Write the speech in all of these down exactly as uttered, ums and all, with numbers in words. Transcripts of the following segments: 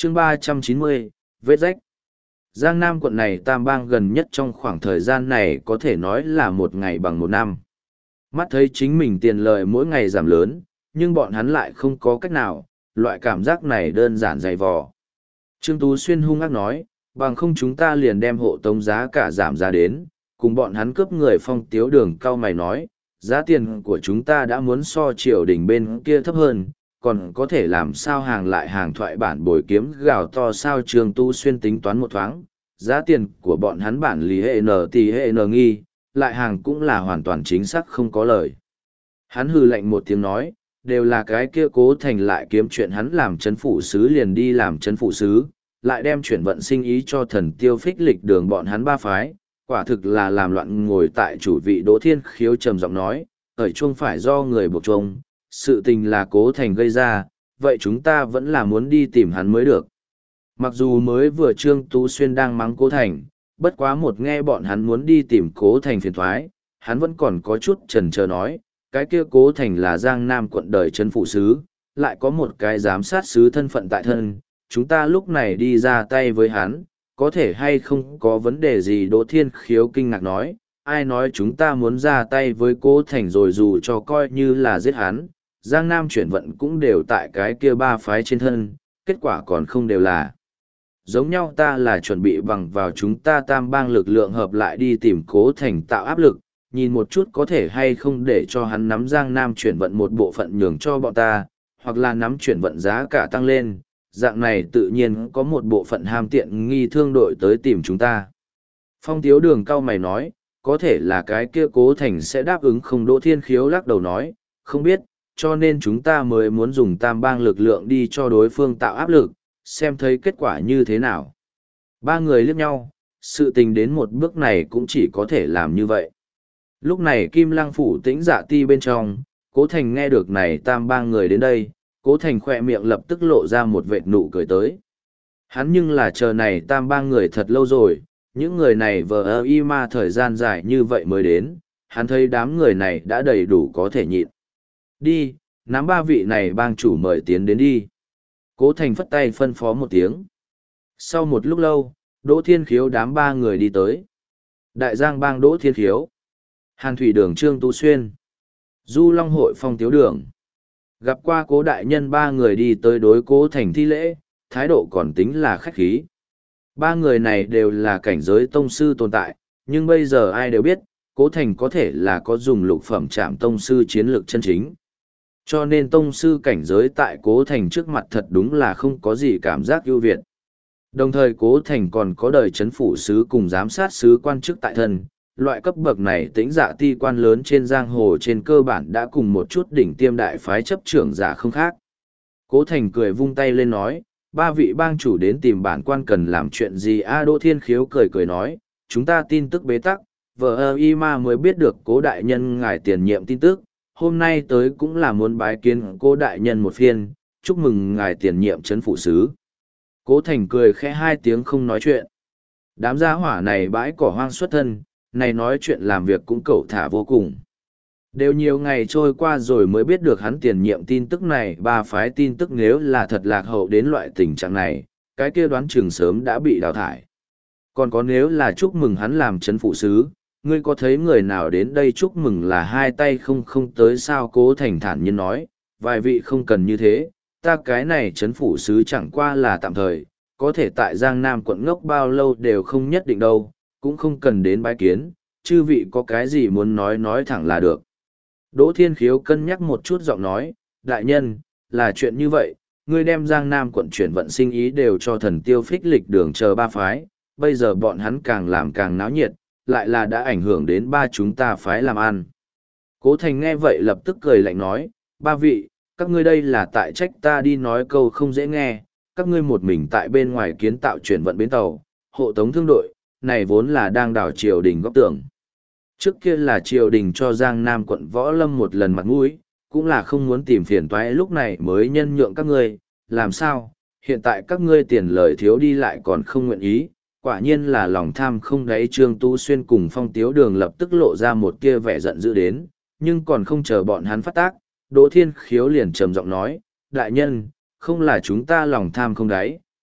chương ba trăm chín mươi, vết rách. Giang Nam quận này tam bang gần nhất trong khoảng thời gian này có thể nói là một ngày bằng một năm. Mắt thấy chính mình tiền lợi mỗi ngày giảm lớn, nhưng bọn hắn lại không có cách nào, loại cảm giác này đơn giản dày vò. Trương Tú Xuyên hung ác nói, bằng không chúng ta liền đem hộ tống giá cả giảm ra đến, cùng bọn hắn cướp người Phong Tiếu Đường cao mày nói, giá tiền của chúng ta đã muốn so triều đình bên kia thấp hơn, còn có thể làm sao hàng lại hàng thoại bản bồi kiếm gào to sao. Trương Tu Xuyên tính toán một thoáng, giá tiền của bọn hắn bản lý hệ nở tỷ hệ nở nghi, lại hàng cũng là hoàn toàn chính xác không có lời. Hắn hừ lạnh một tiếng nói, đều là cái kia Cố Thành lại kiếm chuyện hắn làm chấn phủ sứ liền đi làm chấn phủ sứ, lại đem chuyển vận sinh ý cho Thần Tiêu Phích Lịch Đường bọn hắn ba phái, quả thực là làm loạn. Ngồi tại chủ vị Đỗ Thiên Khiếu trầm giọng nói, ở chuông phải do người buộc chuông, sự tình là Cố Thành gây ra, vậy chúng ta vẫn là muốn đi tìm hắn mới được. Mặc dù mới vừa Trương Tú Xuyên đang mắng Cố Thành, bất quá một nghe bọn hắn muốn đi tìm Cố Thành phiền thoái, hắn vẫn còn có chút chần chờ nói, cái kia Cố Thành là Giang Nam quận đời trấn phụ sứ, lại có một cái giám sát sứ thân phận tại thân, chúng ta lúc này đi ra tay với hắn, có thể hay không có vấn đề gì. Đỗ Thiên Khiếu kinh ngạc nói, ai nói chúng ta muốn ra tay với Cố Thành rồi, dù cho coi như là giết hắn, Giang Nam chuyển vận cũng đều tại cái kia ba phái trên thân, kết quả còn không đều là giống nhau. Ta là chuẩn bị bằng vào chúng ta tam bang lực lượng hợp lại đi tìm Cố Thành tạo áp lực, nhìn một chút có thể hay không để cho hắn nắm Giang Nam chuyển vận một bộ phận nhường cho bọn ta, hoặc là nắm chuyển vận giá cả tăng lên, dạng này tự nhiên có một bộ phận ham tiện nghi thương đội tới tìm chúng ta. Phong Tiếu Đường cao mày nói, có thể là cái kia Cố Thành sẽ đáp ứng không. Đỗ Thiên Khiếu lắc đầu nói, không biết, cho nên chúng ta mới muốn dùng tam bang lực lượng đi cho đối phương tạo áp lực, xem thấy kết quả như thế nào. Ba người liếc nhau, sự tình đến một bước này cũng chỉ có thể làm như vậy. Lúc này Kim Lăng phủ tĩnh dạ ti bên trong, Cố Thành nghe được này tam bang người đến đây, Cố Thành khỏe miệng lập tức lộ ra một vệt nụ cười tới. Hắn nhưng là chờ này tam bang người thật lâu rồi, những người này vờ ơ y ma thời gian dài như vậy mới đến, hắn thấy đám người này đã đầy đủ có thể nhịn. Đi, nắm ba vị này bang chủ mời tiến đến đi. Cố Thành phất tay phân phó một tiếng. Sau một lúc lâu, Đỗ Thiên Khiếu đám ba người đi tới. Đại Giang bang Đỗ Thiên Khiếu, Hàn Thủy Đường Trương Tu Xuyên, Du Long hội Phong Tiếu Đường. Gặp qua Cố đại nhân, ba người đi tới đối Cố Thành thi lễ, thái độ còn tính là khách khí. Ba người này đều là cảnh giới tông sư tồn tại, nhưng bây giờ ai đều biết, Cố Thành có thể là có dùng lục phẩm trạm tông sư chiến lược chân chính. Cho nên tông sư cảnh giới tại Cố Thành trước mặt thật đúng là không có gì cảm giác ưu việt. Đồng thời Cố Thành còn có đời chấn phủ sứ cùng giám sát sứ quan chức tại thân, loại cấp bậc này tĩnh dạ ti quan lớn trên giang hồ trên cơ bản đã cùng một chút đỉnh tiêm đại phái chấp trưởng giả không khác. Cố Thành cười vung tay lên nói, ba vị bang chủ đến tìm bản quan cần làm chuyện gì? A Đỗ Thiên Khiếu cười cười nói, chúng ta tin tức bế tắc, vợ ơ y ma mới biết được Cố đại nhân ngài tiền nhiệm tin tức, hôm nay tới cũng là muốn bái kiến Cố đại nhân một phiên, chúc mừng ngài tiền nhiệm trấn phủ sứ. Cố Thành cười khẽ hai tiếng không nói chuyện. Đám gia hỏa này bãi cỏ hoang xuất thân, này nói chuyện làm việc cũng cẩu thả vô cùng. Đều nhiều ngày trôi qua rồi mới biết được hắn tiền nhiệm tin tức này, ba phái tin tức nếu là thật lạc hậu đến loại tình trạng này, cái kia đoán chừng sớm đã bị đào thải. Còn có nếu là chúc mừng hắn làm trấn phụ sứ, ngươi có thấy người nào đến đây chúc mừng là hai tay không không tới sao? Cố Thành thản nhiên nói, vài vị không cần như thế, ta cái này trấn phủ sứ chẳng qua là tạm thời, có thể tại Giang Nam quận ngốc bao lâu đều không nhất định đâu, cũng không cần đến bái kiến, chư vị có cái gì muốn nói nói thẳng là được. Đỗ Thiên Khiếu cân nhắc một chút giọng nói, đại nhân, là chuyện như vậy, ngươi đem Giang Nam quận chuyển vận sinh ý đều cho Thần Tiêu Phích Lịch Đường chờ ba phái, bây giờ bọn hắn càng làm càng náo nhiệt, lại là đã ảnh hưởng đến ba chúng ta phái làm ăn. Cố Thành nghe vậy lập tức cười lạnh nói, ba vị, các ngươi đây là tại trách ta đi nói câu không dễ nghe, các ngươi một mình tại bên ngoài kiến tạo chuyển vận bến tàu, hộ tống thương đội, này vốn là đang đảo triều đình góp tưởng. Trước kia là triều đình cho Giang Nam quận Võ Lâm một lần mặt mũi, cũng là không muốn tìm phiền toái, lúc này mới nhân nhượng các ngươi, làm sao, hiện tại các ngươi tiền lời thiếu đi lại còn không nguyện ý, quả nhiên là lòng tham không đáy. Trương Tu Xuyên cùng Phong Tiếu Đường lập tức lộ ra một kia vẻ giận dữ đến, nhưng còn không chờ bọn hắn phát tác, Đỗ Thiên Khiếu liền trầm giọng nói, đại nhân, không là chúng ta lòng tham không đáy,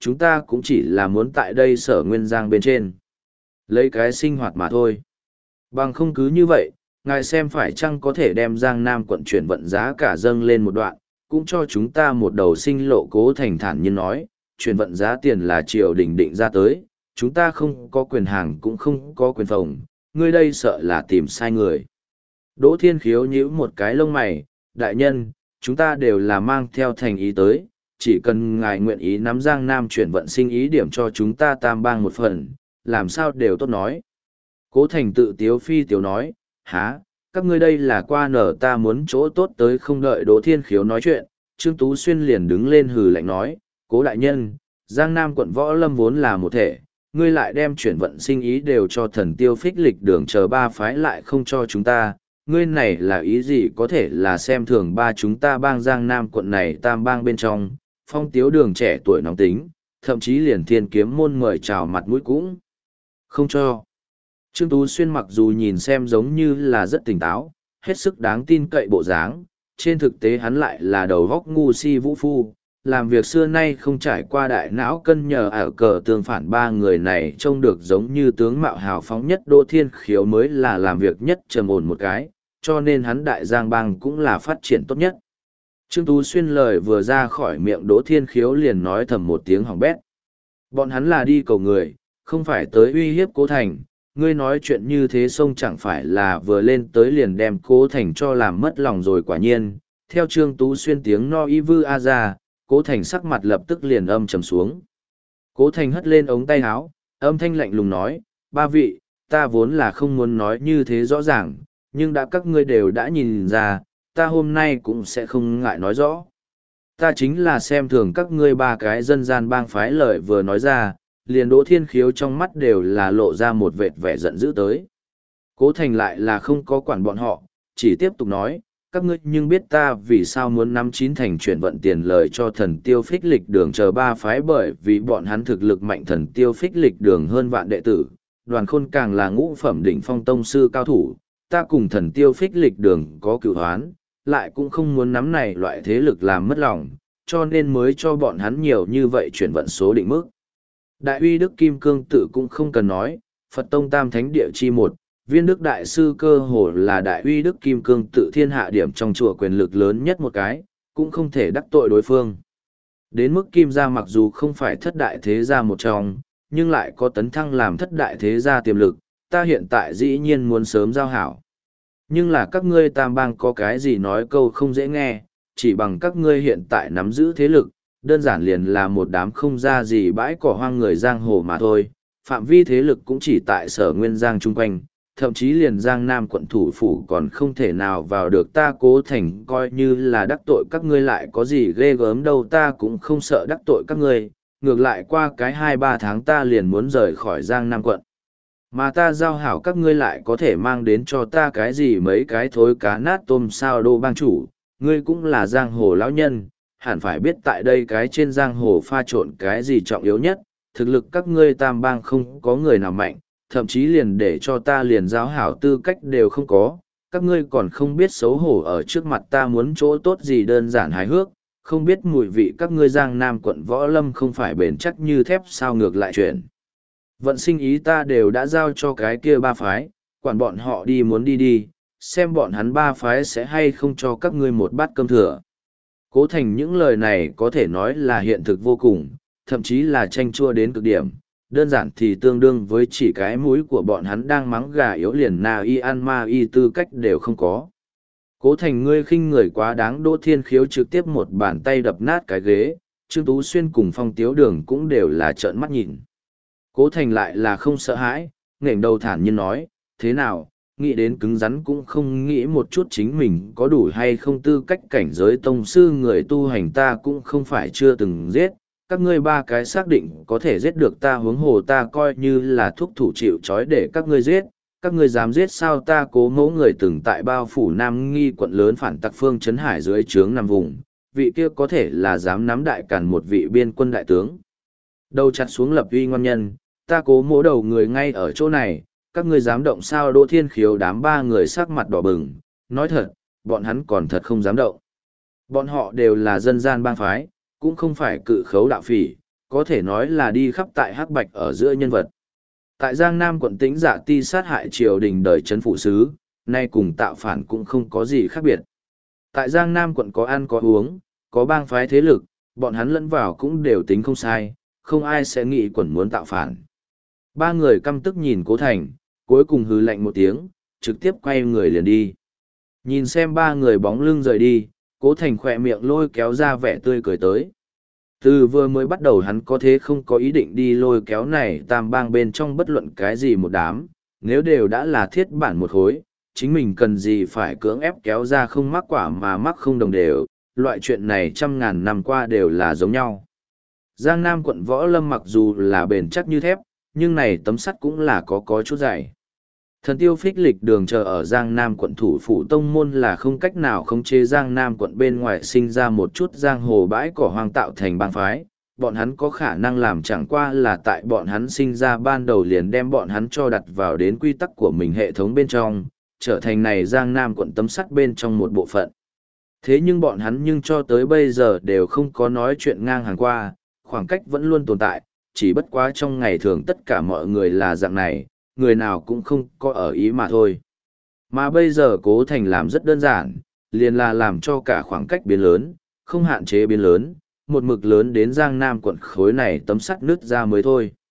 chúng ta cũng chỉ là muốn tại đây sở nguyên giang bên trên. Lấy cái sinh hoạt mà thôi. Bằng không cứ như vậy, ngài xem phải chăng có thể đem Giang Nam quận chuyển vận giá cả dâng lên một đoạn, cũng cho chúng ta một đầu sinh lộ. Cố Thành thản nhiên nói, chuyển vận giá tiền là triều đình định ra tới, chúng ta không có quyền hàng cũng không có quyền phòng, ngươi đây sợ là tìm sai người. Đỗ Thiên Khiếu nhíu một cái lông mày, đại nhân, chúng ta đều là mang theo thành ý tới, chỉ cần ngài nguyện ý nắm Giang Nam chuyển vận sinh ý điểm cho chúng ta tam bang một phần, làm sao đều tốt nói. Cố Thành tự tiếu phi tiếu nói, há, các ngươi đây là qua nở ta muốn chỗ tốt tới. Không đợi Đỗ Thiên Khiếu nói chuyện, Trương Tú Xuyên liền đứng lên hừ lạnh nói, Cố đại nhân, Giang Nam quận Võ Lâm vốn là một thể, ngươi lại đem chuyển vận sinh ý đều cho Thần Tiêu Phích Lịch Đường chờ ba phái lại không cho chúng ta, ngươi này là ý gì? Có thể là xem thường ba chúng ta bang Giang Nam quận này tam bang bên trong, Phong Tiếu Đường trẻ tuổi nóng tính, thậm chí liền Thiên Kiếm môn mời chào mặt mũi cũng không cho. Trương Tú Xuyên mặc dù nhìn xem giống như là rất tỉnh táo, hết sức đáng tin cậy bộ dáng, trên thực tế hắn lại là đầu góc ngu si vũ phu, làm việc xưa nay không trải qua đại não cân nhờ ở cờ tương phản. Ba người này trông được giống như tướng mạo hào phóng nhất. Đỗ Thiên Khiếu mới là làm việc nhất trầm ổn một cái, cho nên hắn đại giang bang cũng là phát triển tốt nhất. Trương Tú Xuyên lời vừa ra khỏi miệng Đỗ Thiên Khiếu liền nói thầm một tiếng hỏng bét. Bọn hắn là đi cầu người, không phải tới uy hiếp Cố Thành. Ngươi nói chuyện như thế sông chẳng phải là vừa lên tới liền đem Cố Thành cho làm mất lòng rồi. Quả nhiên, theo Trương Tú Xuyên tiếng no y vư a ra, Cố Thành sắc mặt lập tức liền âm trầm xuống. Cố Thành hất lên ống tay áo, âm thanh lạnh lùng nói, ba vị, ta vốn là không muốn nói như thế rõ ràng, nhưng đã các ngươi đều đã nhìn ra, ta hôm nay cũng sẽ không ngại nói rõ. Ta chính là xem thường các ngươi ba cái dân gian bang phái. Lời vừa nói ra, liền Đỗ Thiên Khiếu trong mắt đều là lộ ra một vệt vẻ giận dữ tới. Cố Thành lại là không có quản bọn họ, chỉ tiếp tục nói, các ngươi nhưng biết ta vì sao muốn nắm chín thành chuyển vận tiền lời cho Thần Tiêu Phích Lịch Đường chờ ba phái, bởi vì bọn hắn thực lực mạnh. Thần Tiêu Phích Lịch Đường hơn vạn đệ tử, Đoàn Khôn càng là ngũ phẩm đỉnh phong tông sư cao thủ, ta cùng Thần Tiêu Phích Lịch Đường có cửu hoán, lại cũng không muốn nắm này loại thế lực làm mất lòng, cho nên mới cho bọn hắn nhiều như vậy chuyển vận số định mức. Đại uy Đức Kim Cương Tự cũng không cần nói, Phật Tông Tam Thánh Địa chi một, Viên Đức Đại Sư cơ hồ là Đại uy Đức Kim Cương Tự thiên hạ điểm trong chùa quyền lực lớn nhất một cái, cũng không thể đắc tội đối phương. Đến mức Kim gia mặc dù không phải thất đại thế gia một trong, nhưng lại có tấn thăng làm thất đại thế gia tiềm lực, ta hiện tại dĩ nhiên muốn sớm giao hảo. Nhưng là các ngươi tam bang có cái gì nói câu không dễ nghe, chỉ bằng các ngươi hiện tại nắm giữ thế lực, đơn giản liền là một đám không ra gì bãi cỏ hoang người giang hồ mà thôi. Phạm vi thế lực cũng chỉ tại sở nguyên giang chung quanh, thậm chí liền Giang Nam quận thủ phủ còn không thể nào vào được. Ta Cố Thành coi như là đắc tội các ngươi lại có gì ghê gớm đâu, ta cũng không sợ đắc tội các ngươi, ngược lại qua cái hai ba tháng ta liền muốn rời khỏi Giang Nam quận. Mà ta giao hảo các ngươi lại có thể mang đến cho ta cái gì mấy cái thối cá nát tôm sao? Đô bang chủ, ngươi cũng là giang hồ lão nhân, hẳn phải biết tại đây cái trên giang hồ pha trộn cái gì trọng yếu nhất. Thực lực các ngươi tam bang không có người nào mạnh, thậm chí liền để cho ta liền giao hảo tư cách đều không có. Các ngươi còn không biết xấu hổ ở trước mặt ta muốn chỗ tốt gì, đơn giản hài hước, không biết mùi vị. Các ngươi Giang Nam quận Võ Lâm không phải bền chắc như thép sao? Ngược lại chuyện vận sinh ý ta đều đã giao cho cái kia ba phái, quản bọn họ đi muốn đi đi, xem bọn hắn ba phái sẽ hay không cho các ngươi một bát cơm thừa. Cố Thành những lời này có thể nói là hiện thực vô cùng, thậm chí là chanh chua đến cực điểm, đơn giản thì tương đương với chỉ cái mũi của bọn hắn đang mắng gà yếu liền na y ăn ma y tư cách đều không có. Cố Thành ngươi khinh người quá đáng. Đỗ Thiên Khiếu trực tiếp một bàn tay đập nát cái ghế, Trương Tú Xuyên cùng Phong Tiếu Đường cũng đều là trợn mắt nhìn. Cố Thành lại là không sợ hãi, nghển đầu thản nhiên nói, thế nào, nghĩ đến cứng rắn cũng không nghĩ một chút chính mình có đủ hay không tư cách cảnh giới tông sư người tu hành. Ta cũng không phải chưa từng giết, các ngươi ba cái xác định có thể giết được ta, huống hồ ta coi như là thuốc thủ chịu trói để các ngươi giết, các ngươi dám giết sao? Ta Cố mẫu người từng tại bao phủ Nam Nghi quận lớn phản tặc phương Trấn Hải dưới trướng nằm vùng, vị kia có thể là dám nắm đại càn một vị biên quân đại tướng. Đầu chặt xuống lập uy ngon nhân, ta Cố mỗ đầu người ngay ở chỗ này, các ngươi dám động sao? Đỗ Thiên Khiếu đám ba người sắc mặt đỏ bừng, nói thật, bọn hắn còn thật không dám động. Bọn họ đều là dân gian bang phái, cũng không phải cự khấu đạo phỉ, có thể nói là đi khắp tại hắc bạch ở giữa nhân vật. Tại Giang Nam quận Tĩnh Dạ Ti sát hại triều đình đời trấn phụ sứ, nay cùng tạo phản cũng không có gì khác biệt. Tại Giang Nam quận có ăn có uống, có bang phái thế lực, bọn hắn lẫn vào cũng đều tính không sai, không ai sẽ nghĩ quận muốn tạo phản. Ba người căm tức nhìn Cố Thành, cuối cùng hừ lạnh một tiếng, trực tiếp quay người liền đi. Nhìn xem ba người bóng lưng rời đi, Cố Thành khỏe miệng lôi kéo ra vẻ tươi cười tới. Từ vừa mới bắt đầu hắn có thế không có ý định đi lôi kéo này tam bang bên trong bất luận cái gì một đám, nếu đều đã là thiết bản một khối, chính mình cần gì phải cưỡng ép kéo ra không mắc quả mà mắc không đồng đều, loại chuyện này trăm ngàn năm qua đều là giống nhau. Giang Nam quận Võ Lâm mặc dù là bền chắc như thép, nhưng này tấm sắt cũng là có có chút dày. Thần tiêu phích lịch đường chờ ở Giang Nam quận thủ phủ tông môn là không cách nào khống chế Giang Nam quận bên ngoài sinh ra một chút giang hồ bãi cỏ hoang tạo thành bang phái. Bọn hắn có khả năng làm chẳng qua là tại bọn hắn sinh ra ban đầu liền đem bọn hắn cho đặt vào đến quy tắc của mình hệ thống bên trong, trở thành này Giang Nam quận tấm sắt bên trong một bộ phận. Thế nhưng bọn hắn nhưng cho tới bây giờ đều không có nói chuyện ngang hàng qua, khoảng cách vẫn luôn tồn tại, chỉ bất quá trong ngày thường tất cả mọi người là dạng này, người nào cũng không có ở ý mà thôi. Mà bây giờ Cố Thành làm rất đơn giản, liền là làm cho cả khoảng cách biến lớn, không hạn chế biến lớn, một mực lớn đến Giang Nam quận khối này tấm sắt nứt ra mới thôi.